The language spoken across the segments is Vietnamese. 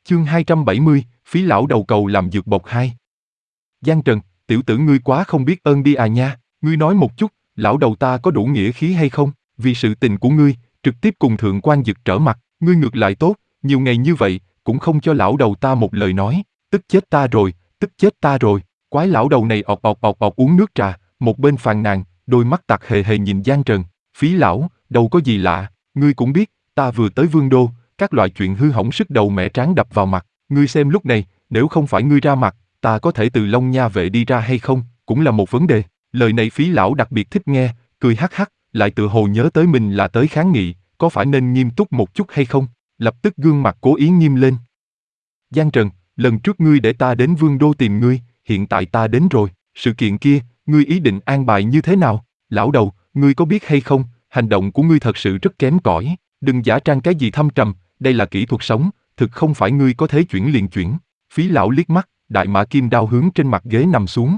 Chương 270, phí lão đầu cầu làm dược bộc 2. Giang Trần, tiểu tử ngươi quá không biết ơn đi à nha, ngươi nói một chút, lão đầu ta có đủ nghĩa khí hay không? Vì sự tình của ngươi, trực tiếp cùng thượng quan Dực trở mặt, ngươi ngược lại tốt, nhiều ngày như vậy, cũng không cho lão đầu ta một lời nói, tức chết ta rồi, tức chết ta rồi. Quái lão đầu này ọc ọc ọc ọc uống nước trà, một bên phàn nàn, đôi mắt tặc hề hề nhìn Giang Trần, phí lão, đâu có gì lạ, ngươi cũng biết, ta vừa tới Vương Đô, các loại chuyện hư hỏng sức đầu mẹ tráng đập vào mặt, ngươi xem lúc này, nếu không phải ngươi ra mặt, ta có thể từ Long Nha vệ đi ra hay không, cũng là một vấn đề. Lời này phí lão đặc biệt thích nghe, cười hắc hắc, lại tự hồ nhớ tới mình là tới kháng nghị, có phải nên nghiêm túc một chút hay không, lập tức gương mặt cố ý nghiêm lên. Giang Trần, lần trước ngươi để ta đến Vương Đô tìm ngươi, hiện tại ta đến rồi, sự kiện kia, ngươi ý định an bài như thế nào? Lão đầu, ngươi có biết hay không, hành động của ngươi thật sự rất kém cỏi, đừng giả trang cái gì thâm trầm, đây là kỹ thuật sống, thực không phải ngươi có thể chuyển liền chuyển. Phí lão liếc mắt, đại mã kim đao hướng trên mặt ghế nằm xuống.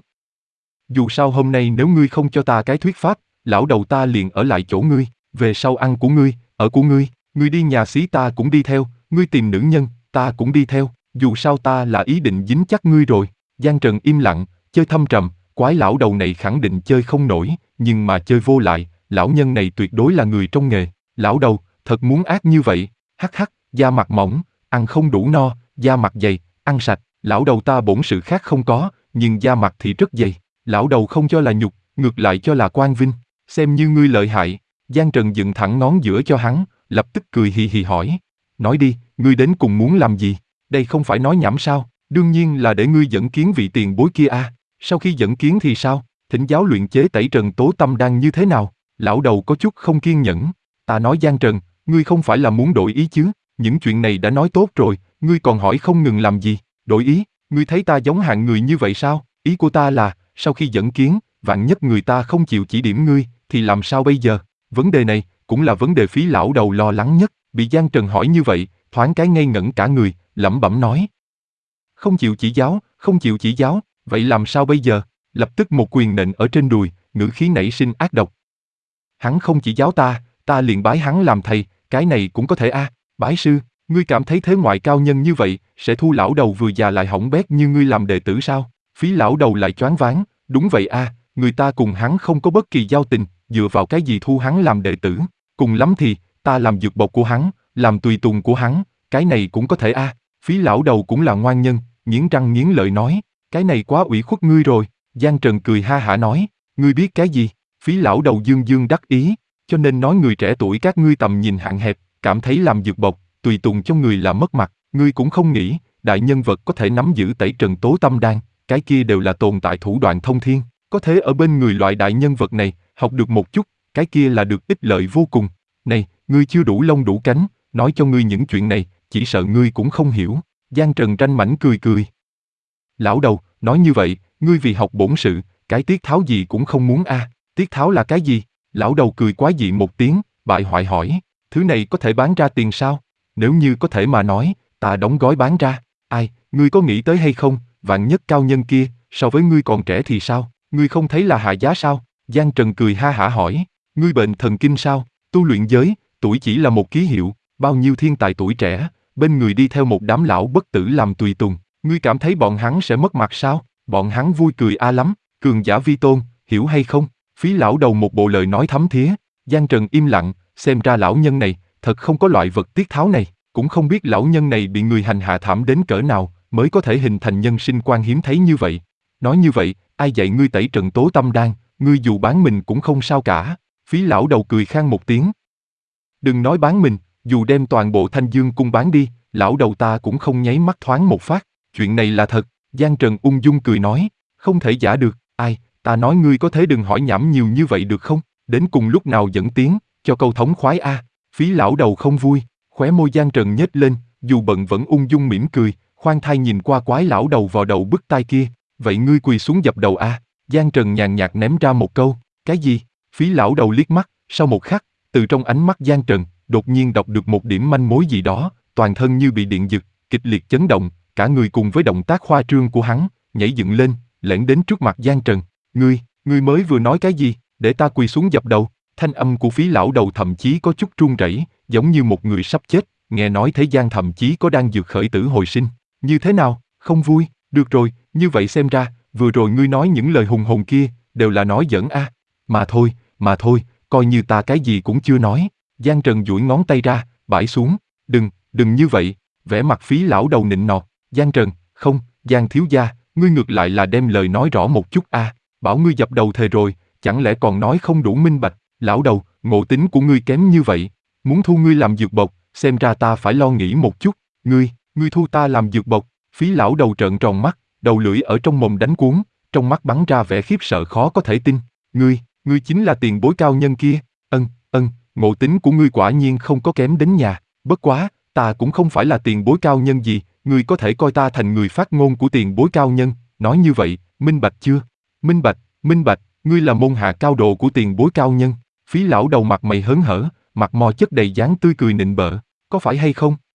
Dù sao hôm nay nếu ngươi không cho ta cái thuyết pháp, lão đầu ta liền ở lại chỗ ngươi, về sau ăn của ngươi, ở của ngươi, ngươi đi nhà xí ta cũng đi theo, ngươi tìm nữ nhân, ta cũng đi theo, dù sao ta là ý định dính chắc ngươi rồi. Giang Trần im lặng, chơi thâm trầm, quái lão đầu này khẳng định chơi không nổi, nhưng mà chơi vô lại, lão nhân này tuyệt đối là người trong nghề. Lão đầu, thật muốn ác như vậy, hắc hắc, da mặt mỏng, ăn không đủ no, da mặt dày, ăn sạch, lão đầu ta bổn sự khác không có, nhưng da mặt thì rất dày, lão đầu không cho là nhục, ngược lại cho là quang vinh, xem như ngươi lợi hại. Giang Trần dựng thẳng ngón giữa cho hắn, lập tức cười hì hì hỏi, nói đi, ngươi đến cùng muốn làm gì, đây không phải nói nhảm sao, đương nhiên là để ngươi dẫn kiến vị tiền bối kia a. Sau khi dẫn kiến thì sao, thỉnh giáo luyện chế tẩy trần tố tâm đan như thế nào? Lão đầu có chút không kiên nhẫn, ta nói Giang Trần, ngươi không phải là muốn đổi ý chứ, những chuyện này đã nói tốt rồi, ngươi còn hỏi không ngừng làm gì, đổi ý, ngươi thấy ta giống hạng người như vậy sao? Ý của ta là, sau khi dẫn kiến, vạn nhất người ta không chịu chỉ điểm ngươi, thì làm sao bây giờ? Vấn đề này, cũng là vấn đề phí lão đầu lo lắng nhất, bị Giang Trần hỏi như vậy, thoáng cái ngây ngẩn cả người, lẩm bẩm nói. Không chịu chỉ giáo, không chịu chỉ giáo, vậy làm sao bây giờ? Lập tức một quyền nện ở trên đùi, ngữ khí nảy sinh ác độc. Hắn không chỉ giáo ta, ta liền bái hắn làm thầy, cái này cũng có thể a. Bái sư, ngươi cảm thấy thế ngoại cao nhân như vậy, sẽ thu lão đầu vừa già lại hỏng bét như ngươi làm đệ tử sao? Phí lão đầu lại choáng váng, đúng vậy a, người ta cùng hắn không có bất kỳ giao tình, dựa vào cái gì thu hắn làm đệ tử? Cùng lắm thì, ta làm dược bộc của hắn, làm tùy tùng của hắn, cái này cũng có thể a. Phí lão đầu cũng là ngoan nhân, nghiến răng nghiến lợi nói, cái này quá ủy khuất ngươi rồi. Giang Trần cười ha hả nói, ngươi biết cái gì? Phí lão đầu dương dương đắc ý, cho nên nói người trẻ tuổi các ngươi tầm nhìn hạn hẹp, cảm thấy làm dược bộc, tùy tùng cho người là mất mặt, ngươi cũng không nghĩ, đại nhân vật có thể nắm giữ tẩy trần tố tâm đan, cái kia đều là tồn tại thủ đoạn thông thiên, có thế ở bên người loại đại nhân vật này, học được một chút, cái kia là được ích lợi vô cùng. Này, ngươi chưa đủ lông đủ cánh, nói cho ngươi những chuyện này, chỉ sợ ngươi cũng không hiểu. Giang Trần ranh mãnh cười cười. Lão đầu, nói như vậy, ngươi vì học bổn sự, cái tiết tháo gì cũng không muốn a. Tiết tháo là cái gì? Lão đầu cười quá dị một tiếng, bại hoại hỏi, thứ này có thể bán ra tiền sao? Nếu như có thể mà nói, ta đóng gói bán ra. Ai, ngươi có nghĩ tới hay không, vạn nhất cao nhân kia, so với ngươi còn trẻ thì sao? Ngươi không thấy là hạ giá sao? Giang Trần cười ha hả hỏi, ngươi bệnh thần kinh sao? Tu luyện giới, tuổi chỉ là một ký hiệu, bao nhiêu thiên tài tuổi trẻ, bên người đi theo một đám lão bất tử làm tùy tùng, ngươi cảm thấy bọn hắn sẽ mất mặt sao? Bọn hắn vui cười a lắm, cường giả vi tôn, hiểu hay không? Phí lão đầu một bộ lời nói thấm thía. Giang Trần im lặng, xem ra lão nhân này, thật không có loại vật tiết tháo này, cũng không biết lão nhân này bị người hành hạ thảm đến cỡ nào, mới có thể hình thành nhân sinh quan hiếm thấy như vậy. Nói như vậy, ai dạy ngươi tẩy trần tố tâm đan, ngươi dù bán mình cũng không sao cả. Phí lão đầu cười khan một tiếng. Đừng nói bán mình, dù đem toàn bộ Thanh Dương cung bán đi, lão đầu ta cũng không nháy mắt thoáng một phát. Chuyện này là thật. Giang Trần ung dung cười nói, không thể giả được. Ai, ta nói ngươi có thể đừng hỏi nhảm nhiều như vậy được không? Đến cùng lúc nào dẫn tiếng, cho câu thống khoái a. Phí lão đầu không vui, khóe môi Giang Trần nhếch lên, dù bận vẫn ung dung mỉm cười, khoan thai nhìn qua quái lão đầu vào đầu bức tai kia. Vậy ngươi quỳ xuống dập đầu a. Giang Trần nhàn nhạt ném ra một câu, cái gì? Phí lão đầu liếc mắt, sau một khắc, từ trong ánh mắt Giang Trần, đột nhiên đọc được một điểm manh mối gì đó, toàn thân như bị điện giật, kịch liệt chấn động, cả người cùng với động tác khoa trương của hắn, nhảy dựng lên, lẻn đến trước mặt Giang Trần. Ngươi mới vừa nói cái gì, để ta quỳ xuống dập đầu? Thanh âm của Phí lão đầu thậm chí có chút run rẩy, giống như một người sắp chết, nghe nói thế gian thậm chí có đang dược khởi tử hồi sinh. Như thế nào, không vui? Được rồi, như vậy xem ra, vừa rồi ngươi nói những lời hùng hồn kia, đều là nói giỡn a. Mà thôi, coi như ta cái gì cũng chưa nói. Giang Trần duỗi ngón tay ra, bãi xuống. Đừng như vậy, vẻ mặt Phí lão đầu nịnh nọt. Giang Trần, không, Giang thiếu gia, ngươi ngược lại là đem lời nói rõ một chút a. Bảo ngươi dập đầu thề rồi, chẳng lẽ còn nói không đủ minh bạch. Lão đầu, ngộ tính của ngươi kém như vậy, muốn thu ngươi làm dược bộc, xem ra ta phải lo nghĩ một chút. Ngươi thu ta làm dược bộc? Phí lão đầu trợn tròn mắt, đầu lưỡi ở trong mồm đánh cuốn, trong mắt bắn ra vẻ khiếp sợ khó có thể tin. Ngươi chính là tiền bối cao nhân kia. Ngộ tính của ngươi quả nhiên không có kém đến nhà. Bất quá, ta cũng không phải là tiền bối cao nhân gì, ngươi có thể coi ta thành người phát ngôn của tiền bối cao nhân. Nói như vậy, minh bạch chưa? Minh bạch, ngươi là môn hạ cao độ của tiền bối cao nhân. Phí lão đầu mặt mày hớn hở, mặt mò chất đầy dáng tươi cười nịnh bợ. Có phải hay không?